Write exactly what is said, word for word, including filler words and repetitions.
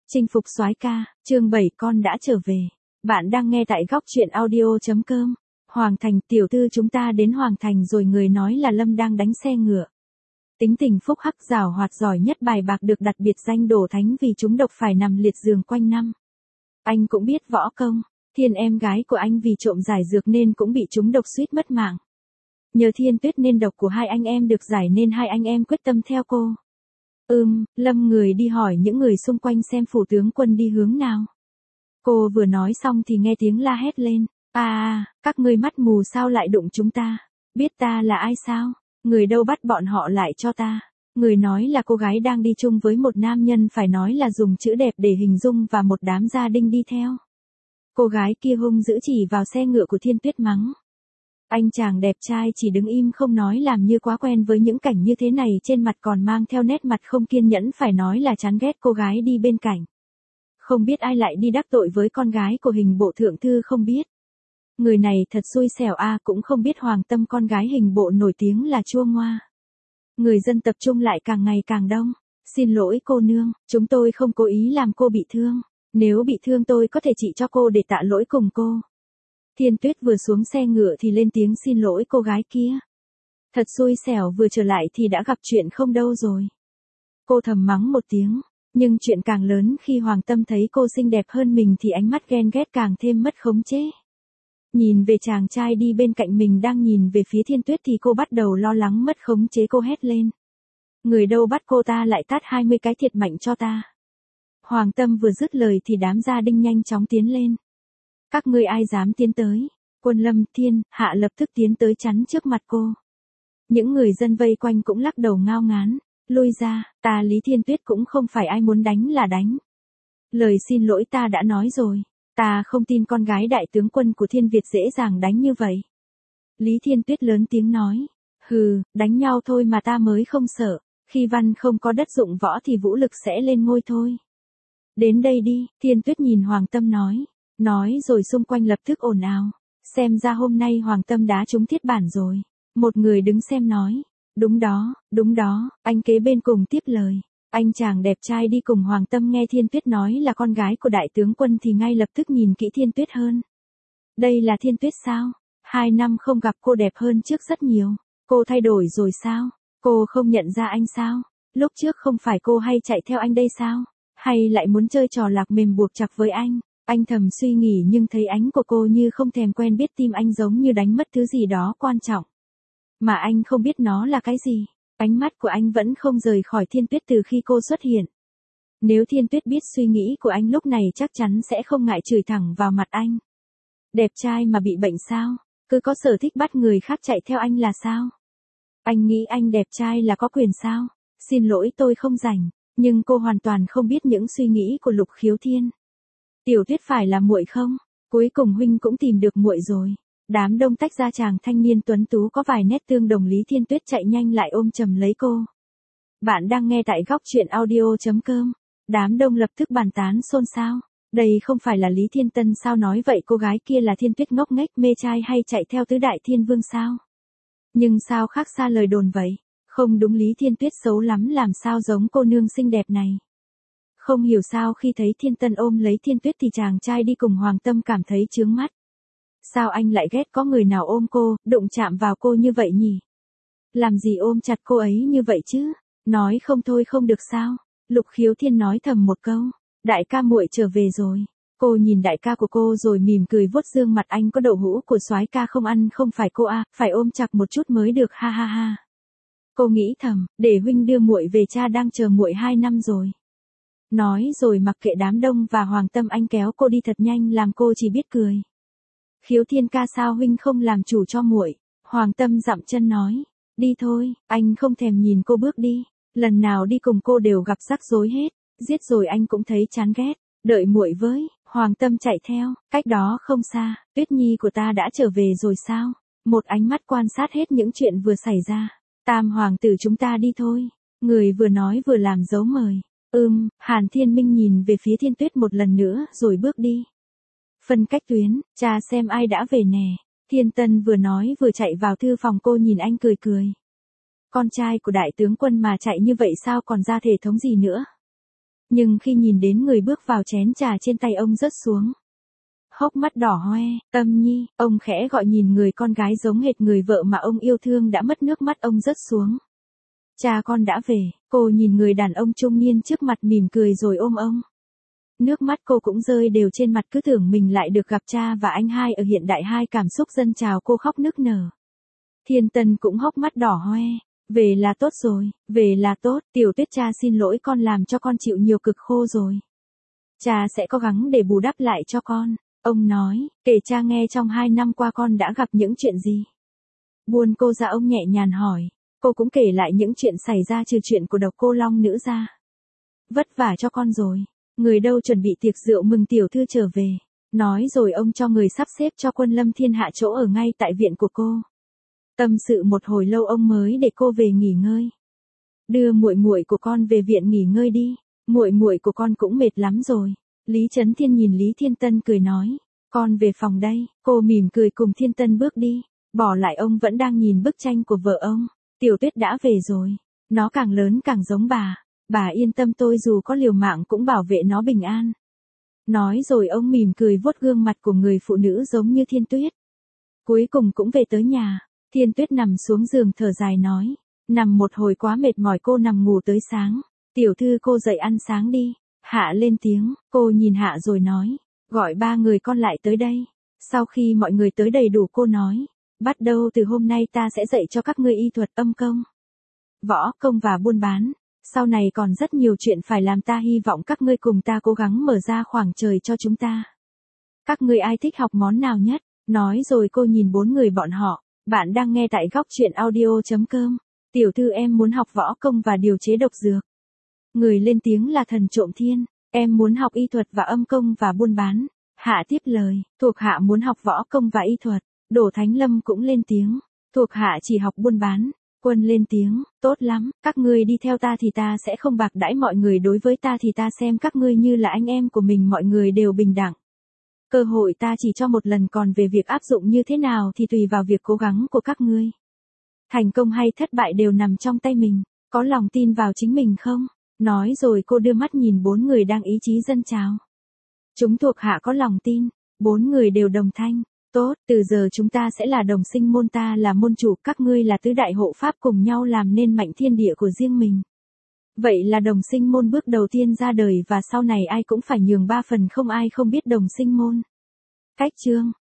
Chinh phục soái ca, chương bảy con đã trở về. Bạn đang nghe tại góc truyện audio.com. Hoàng Thành, tiểu thư chúng ta đến Hoàng Thành rồi, người nói là Lâm đang đánh xe ngựa. Tính tình phúc hắc giảo hoạt giỏi nhất bài bạc, được đặt biệt danh đổ thánh vì chúng độc phải nằm liệt giường quanh năm. Anh cũng biết võ công, Thiên em gái của anh vì trộm giải dược nên cũng bị chúng độc suýt mất mạng. Nhờ Thiên Tuyết nên độc của hai anh em được giải nên hai anh em quyết tâm theo cô. Ừm, Lâm người đi hỏi những người xung quanh xem phủ tướng quân đi hướng nào. Cô vừa nói xong thì nghe tiếng la hét lên. À, các ngươi mắt mù sao lại đụng chúng ta? Biết ta là ai sao? Người đâu bắt bọn họ lại cho ta? Người nói là cô gái đang đi chung với một nam nhân, phải nói là dùng chữ đẹp để hình dung, và một đám gia đình đi theo. Cô gái kia hung dữ chỉ vào xe ngựa của Thiên Tuyết mắng. Anh chàng đẹp trai chỉ đứng im không nói, làm như quá quen với những cảnh như thế này, trên mặt còn mang theo nét mặt không kiên nhẫn, phải nói là chán ghét cô gái đi bên cạnh. Không biết ai lại đi đắc tội với con gái của hình bộ thượng thư không biết. Người này thật xui xẻo a, à, cũng không biết Hoàng Tâm con gái hình bộ nổi tiếng là chua ngoa. Người dân tập trung lại càng ngày càng đông. Xin lỗi cô nương, chúng tôi không cố ý làm cô bị thương. Nếu bị thương tôi có thể trị cho cô để tạ lỗi cùng cô. Thiên Tuyết vừa xuống xe ngựa thì lên tiếng xin lỗi cô gái kia. Thật xui xẻo, vừa trở lại thì đã gặp chuyện không đâu rồi. Cô thầm mắng một tiếng, nhưng chuyện càng lớn khi Hoàng Tâm thấy cô xinh đẹp hơn mình thì ánh mắt ghen ghét càng thêm mất khống chế. Nhìn về chàng trai đi bên cạnh mình đang nhìn về phía Thiên Tuyết thì cô bắt đầu lo lắng mất khống chế, cô hét lên. Người đâu bắt cô ta lại tát hai mươi cái thiệt mạnh cho ta. Hoàng Tâm vừa dứt lời thì đám gia đình nhanh chóng tiến lên. Các ngươi ai dám tiến tới? Quân Lâm, Thiên, Hạ lập tức tiến tới chắn trước mặt cô. Những người dân vây quanh cũng lắc đầu ngao ngán. Lui ra, ta Lý Thiên Tuyết cũng không phải ai muốn đánh là đánh. Lời xin lỗi ta đã nói rồi. Ta không tin con gái đại tướng quân của Thiên Việt dễ dàng đánh như vậy. Lý Thiên Tuyết lớn tiếng nói. Hừ, đánh nhau thôi mà ta mới không sợ. Khi văn không có đất dụng võ thì vũ lực sẽ lên ngôi thôi. Đến đây đi, Thiên Tuyết nhìn Hoàng Tâm nói. Nói rồi xung quanh lập tức ồn ào. Xem ra hôm nay Hoàng Tâm đá trúng thiết bản rồi. Một người đứng xem nói. Đúng đó, đúng đó, anh kế bên cùng tiếp lời. Anh chàng đẹp trai đi cùng Hoàng Tâm nghe Thiên Tuyết nói là con gái của đại tướng quân thì ngay lập tức nhìn kỹ Thiên Tuyết hơn. Đây là Thiên Tuyết sao? Hai năm không gặp cô đẹp hơn trước rất nhiều. Cô thay đổi rồi sao? Cô không nhận ra anh sao? Lúc trước không phải cô hay chạy theo anh đây sao? Hay lại muốn chơi trò lạc mềm buộc chặt với anh? Anh thầm suy nghĩ nhưng thấy ánh của cô như không thèm quen biết, tim anh giống như đánh mất thứ gì đó quan trọng. Mà anh không biết nó là cái gì. Ánh mắt của anh vẫn không rời khỏi Thiên Tuyết từ khi cô xuất hiện. Nếu Thiên Tuyết biết suy nghĩ của anh lúc này chắc chắn sẽ không ngại chửi thẳng vào mặt anh. Đẹp trai mà bị bệnh sao? Cứ có sở thích bắt người khác chạy theo anh là sao? Anh nghĩ anh đẹp trai là có quyền sao? Xin lỗi tôi không rảnh, nhưng cô hoàn toàn không biết những suy nghĩ của Lục Khiếu Thiên. Tiểu Tuyết phải là muội không? Cuối cùng huynh cũng tìm được muội rồi. Đám đông tách ra, chàng thanh niên tuấn tú có vài nét tương đồng Lý Thiên Tuyết chạy nhanh lại ôm chầm lấy cô. Bạn đang nghe tại góc truyện audio.com. Đám đông lập tức bàn tán xôn xao. Đây không phải là Lý Thiên Tân sao? Nói vậy cô gái kia là Thiên Tuyết ngốc nghếch mê trai hay chạy theo tứ đại thiên vương sao? Nhưng sao khác xa lời đồn vậy? Không đúng, Lý Thiên Tuyết xấu lắm, làm sao giống cô nương xinh đẹp này. Không hiểu sao khi thấy Thiên Tân ôm lấy Thiên Tuyết thì chàng trai đi cùng Hoàng Tâm cảm thấy chướng mắt. Sao anh lại ghét có người nào ôm cô, đụng chạm vào cô như vậy nhỉ? Làm gì ôm chặt cô ấy như vậy chứ? Nói không thôi không được sao? Lục Khiếu Thiên nói thầm một câu. Đại ca muội trở về rồi. Cô nhìn đại ca của cô rồi mỉm cười vuốt dương mặt. Anh có đậu hũ của soái ca không ăn không phải cô à, phải ôm chặt một chút mới được, ha ha ha. Cô nghĩ thầm, để huynh đưa muội về, cha đang chờ muội hai năm rồi. Nói rồi mặc kệ đám đông và Hoàng Tâm, anh kéo cô đi thật nhanh làm cô chỉ biết cười. Khiếu Thiên ca, sao huynh không làm chủ cho muội? Hoàng Tâm dậm chân nói. Đi thôi, anh không thèm nhìn cô bước đi. Lần nào đi cùng cô đều gặp rắc rối hết. Giết rồi anh cũng thấy chán ghét. Đợi muội với. Hoàng Tâm chạy theo. Cách đó không xa, Tuyết Nhi của ta đã trở về rồi sao? Một ánh mắt quan sát hết những chuyện vừa xảy ra. Tam hoàng tử, chúng ta đi thôi. Người vừa nói vừa làm dấu mời. Ừm, Hàn Thiên Minh nhìn về phía Thiên Tuyết một lần nữa rồi bước đi. Phân cách tuyến, cha xem ai đã về nè. Thiên Tân vừa nói vừa chạy vào thư phòng, cô nhìn anh cười cười. Con trai của đại tướng quân mà chạy như vậy sao còn ra thể thống gì nữa? Nhưng khi nhìn đến người bước vào chén trà trên tay ông rớt xuống. Hốc mắt đỏ hoe, Tâm Nhi, ông khẽ gọi nhìn người con gái giống hệt người vợ mà ông yêu thương đã mất, nước mắt ông rớt xuống. Cha con đã về, cô nhìn người đàn ông trung niên trước mặt mỉm cười rồi ôm ông. Nước mắt cô cũng rơi đều trên mặt, cứ tưởng mình lại được gặp cha và anh hai ở hiện đại, hai cảm xúc dâng trào, cô khóc nức nở. Thiên Tân cũng hốc mắt đỏ hoe. Về là tốt rồi, về là tốt, Tiểu Tuyết cha xin lỗi con làm cho con chịu nhiều cực khổ rồi. Cha sẽ cố gắng để bù đắp lại cho con. Ông nói, kể cha nghe trong hai năm qua con đã gặp những chuyện gì. Buồn cô ra, ông nhẹ nhàng hỏi. Cô cũng kể lại những chuyện xảy ra trừ chuyện của độc cô Long Nữ ra. Vất vả cho con rồi. Người đâu chuẩn bị tiệc rượu mừng tiểu thư trở về. Nói rồi ông cho người sắp xếp cho Quân Lâm Thiên hạ chỗ ở ngay tại viện của cô. Tâm sự một hồi lâu ông mới để cô về nghỉ ngơi. Đưa muội muội của con về viện nghỉ ngơi đi. Muội muội của con cũng mệt lắm rồi. Lý Chấn Thiên nhìn Lý Thiên Tân cười nói. Con về phòng đây. Cô mỉm cười cùng Thiên Tân bước đi. Bỏ lại ông vẫn đang nhìn bức tranh của vợ ông. Tiểu Tuyết đã về rồi. Nó càng lớn càng giống bà. Bà yên tâm, tôi dù có liều mạng cũng bảo vệ nó bình an. Nói rồi ông mỉm cười vuốt gương mặt của người phụ nữ giống như Thiên Tuyết. Cuối cùng cũng về tới nhà. Thiên Tuyết nằm xuống giường thở dài nói. Nằm một hồi quá mệt mỏi, cô nằm ngủ tới sáng. Tiểu thư cô dậy ăn sáng đi. Hạ lên tiếng, cô nhìn Hạ rồi nói. Gọi ba người con lại tới đây. Sau khi mọi người tới đầy đủ cô nói. Bắt đầu từ hôm nay ta sẽ dạy cho các ngươi y thuật, âm công, võ công và buôn bán. Sau này còn rất nhiều chuyện phải làm, ta hy vọng các ngươi cùng ta cố gắng mở ra khoảng trời cho chúng ta. Các ngươi ai thích học món nào nhất? Nói rồi cô nhìn bốn người bọn họ. Bạn đang nghe tại góc truyện audio.com. Tiểu thư em muốn học võ công và điều chế độc dược. Người lên tiếng là Thần Trộm Thiên. Em muốn học y thuật và âm công và buôn bán. Hạ tiếp lời. Thuộc hạ muốn học võ công và y thuật. Đỗ Thánh Lâm cũng lên tiếng. Thuộc hạ chỉ học buôn bán. Quân lên tiếng. Tốt lắm, các ngươi đi theo ta thì ta sẽ không bạc đãi mọi người, đối với ta thì ta xem các ngươi như là anh em của mình, mọi người đều bình đẳng. Cơ hội ta chỉ cho một lần, còn về việc áp dụng như thế nào thì tùy vào việc cố gắng của các ngươi. Thành công hay thất bại đều nằm trong tay mình. Có lòng tin vào chính mình không? Nói rồi cô đưa mắt nhìn bốn người đang ý chí dâng trào. Chúng thuộc hạ có lòng tin. Bốn người đều đồng thanh. Tốt, từ giờ chúng ta sẽ là đồng sinh môn, ta là môn chủ, các ngươi là tứ đại hộ pháp, cùng nhau làm nên mạnh thiên địa của riêng mình. Vậy là đồng sinh môn bước đầu tiên ra đời, và sau này ai cũng phải nhường ba phần, không ai không biết đồng sinh môn. Cách chương